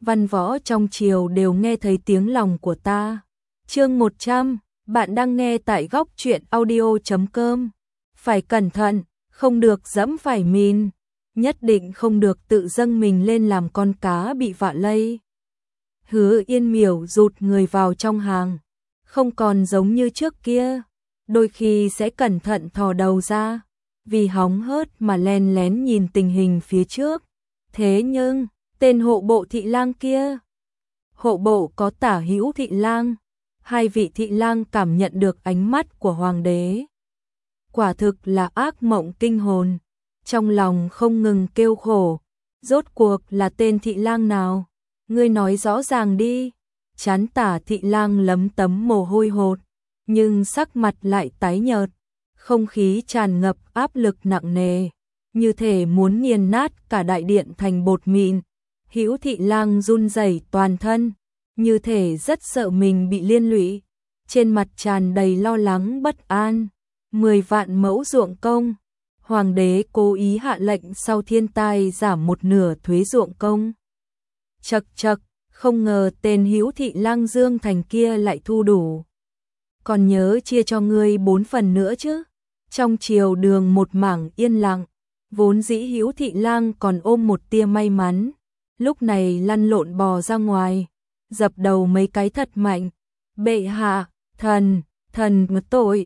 văn võ trong triều đều nghe thấy tiếng lòng của ta. Chương 100, bạn đang nghe tại góc truyện audio.com. Phải cẩn thận, không được dẫm phải mìn, nhất định không được tự dâng mình lên làm con cá bị vạ lây. Hứa Yên Miểu rụt người vào trong hàng, không còn giống như trước kia, đôi khi sẽ cẩn thận thò đầu ra, vì hóng hớt mà len lén nhìn tình hình phía trước. Thế nhưng, tên hộ bộ thị lang kia, hộ bộ có Tả Hữu thị lang, hai vị thị lang cảm nhận được ánh mắt của hoàng đế. Quả thực là ác mộng kinh hồn, trong lòng không ngừng kêu khổ, rốt cuộc là tên thị lang nào? Ngươi nói rõ ràng đi. Trán Tả thị lang lấm tấm mồ hôi hột, nhưng sắc mặt lại tái nhợt, không khí tràn ngập áp lực nặng nề, như thể muốn nghiền nát cả đại điện thành bột mịn. Hữu thị lang run rẩy toàn thân, như thể rất sợ mình bị liên lụy, trên mặt tràn đầy lo lắng bất an. 10 vạn mẫu ruộng công, hoàng đế cố ý hạ lệnh sau thiên tai giảm một nửa thuế ruộng công. Chậc chậc, không ngờ tên Hữu thị lang Dương Thành kia lại thu đủ. Còn nhớ chia cho ngươi 4 phần nữa chứ. Trong triều đường một mảng yên lặng, vốn dĩ Hữu thị lang còn ôm một tia may mắn, lúc này lăn lộn bò ra ngoài, dập đầu mấy cái thật mạnh. Bệ hạ, thần tội,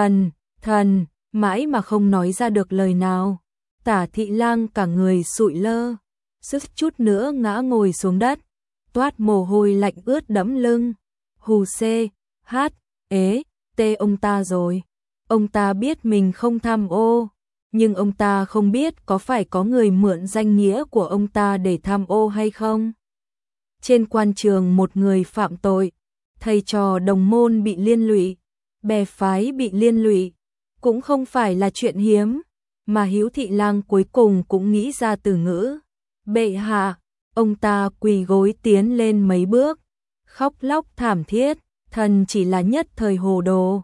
thần, mãi mà không nói ra được lời nào. Tả thị lang cả người sụi lơ, suýt chút nữa ngã ngồi xuống đất, toát mồ hôi lạnh ướt đẫm lưng. Hù xê, hát, ế, tê ông ta rồi. Ông ta biết mình không tham ô, nhưng ông ta không biết có phải có người mượn danh nghĩa của ông ta để tham ô hay không. Trên quan trường một người phạm tội, thầy trò đồng môn bị liên lụy, bè phái bị liên lụy, cũng không phải là chuyện hiếm, mà Hữu thị lang cuối cùng cũng nghĩ ra từ ngữ. Bệ hạ, ông ta quỳ gối tiến lên mấy bước, khóc lóc thảm thiết, thần chỉ là nhất thời hồ đồ.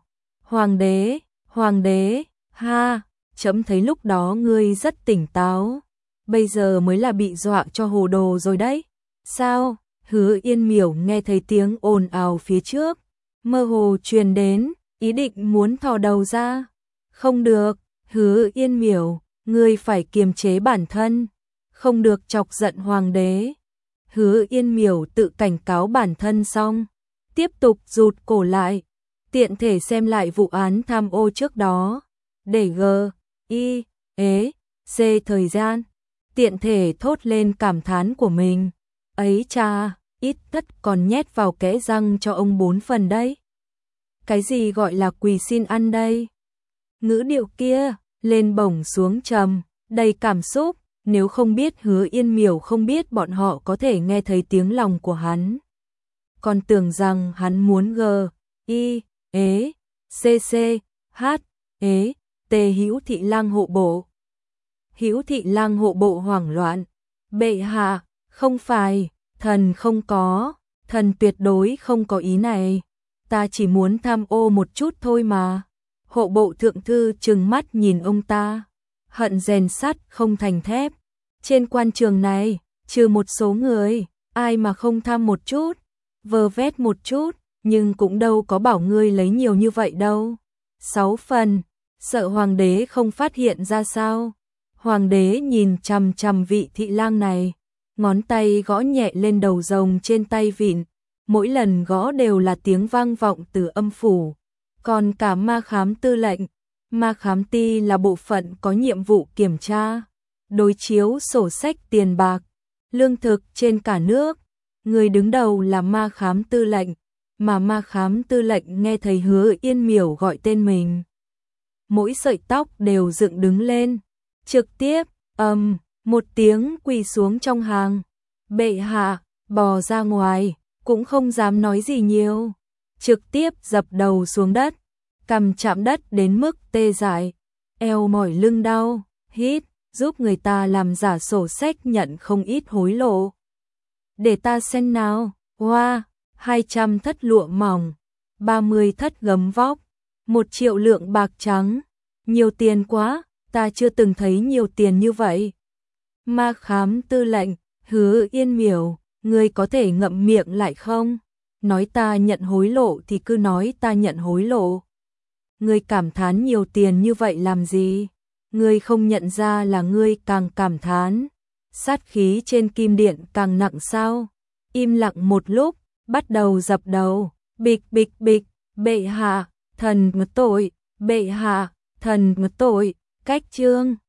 Hoàng đế, ha, chấm thấy lúc đó ngươi rất tỉnh táo, bây giờ mới là bị dọa cho hồ đồ rồi đấy. Sao? Hứa Yên Miểu nghe thấy tiếng ồn ào phía trước, mơ hồ truyền đến, ý định muốn thò đầu ra. Không được, Hứa Yên Miểu, ngươi phải kiềm chế bản thân, không được chọc giận hoàng đế. Hứa Yên Miểu tự cảnh cáo bản thân xong, tiếp tục rụt cổ lại, tiện thể xem lại vụ án tham ô trước đó, để C thời gian, tiện thể thốt lên cảm thán của mình. Ấy cha, ít tất còn nhét vào kẽ răng cho ông 4 phần đấy. Cái gì gọi là quỳ xin ăn đây? Ngữ điệu kia, lên bổng xuống trầm, đầy cảm xúc, nếu không biết Hứa Yên Miểu không biết bọn họ có thể nghe thấy tiếng lòng của hắn. Còn tưởng rằng hắn muốn Hữu thị lang hộ bộ. Hữu thị lang hộ bộ hoảng loạn. Bệ hạ, không phải, thần không có, thần tuyệt đối không có ý này. Ta chỉ muốn tham ô một chút thôi mà. Hộ bộ thượng thư trừng mắt nhìn ông ta, hận rèn sắt không thành thép. Trên quan trường này, trừ một số người, ai mà không tham một chút, vơ vét một chút, nhưng cũng đâu có bảo ngươi lấy nhiều như vậy đâu. 6 phần, sợ hoàng đế không phát hiện ra sao? Hoàng đế nhìn chằm chằm vị thị lang này, ngón tay gõ nhẹ lên đầu rồng trên tay vịn, mỗi lần gõ đều là tiếng vang vọng từ âm phủ. Còn cả ma khám tư lệnh, ma khám ty là bộ phận có nhiệm vụ kiểm tra, đối chiếu sổ sách tiền bạc, lương thực trên cả nước. Người đứng đầu là ma khám tư lệnh, mà ma khám tư lệnh nghe thấy Hứa Yên Miểu gọi tên mình, mỗi sợi tóc đều dựng đứng lên, trực tiếp, một tiếng quỳ xuống trong hàng. Bệ hạ, bò ra ngoài, cũng không dám nói gì nhiều, trực tiếp dập đầu xuống đất, cằm chạm đất đến mức tê dại, eo mỏi lưng đau, hít, giúp người ta làm giả sổ sách nhận không ít hối lộ. Để ta xem nào, hoa, 200 thất lụa mỏng, 30 thất gấm vóc, 1 triệu lượng bạc trắng, nhiều tiền quá, ta chưa từng thấy nhiều tiền như vậy. Ma khám tư lệnh, Hứa Yên Miểu, Ngươi có thể ngậm miệng lại không? Nói ta nhận hối lộ thì cứ nói ta nhận hối lộ. Ngươi cảm thán nhiều tiền như vậy làm gì? Ngươi không nhận ra là ngươi càng cảm thán, sát khí trên kim điện càng nặng sao? Im lặng một lúc, bắt đầu dập đầu, bịch bịch bịch, bệ hạ, thần ngất tội, bệ hạ, thần ngất tội, cách chương.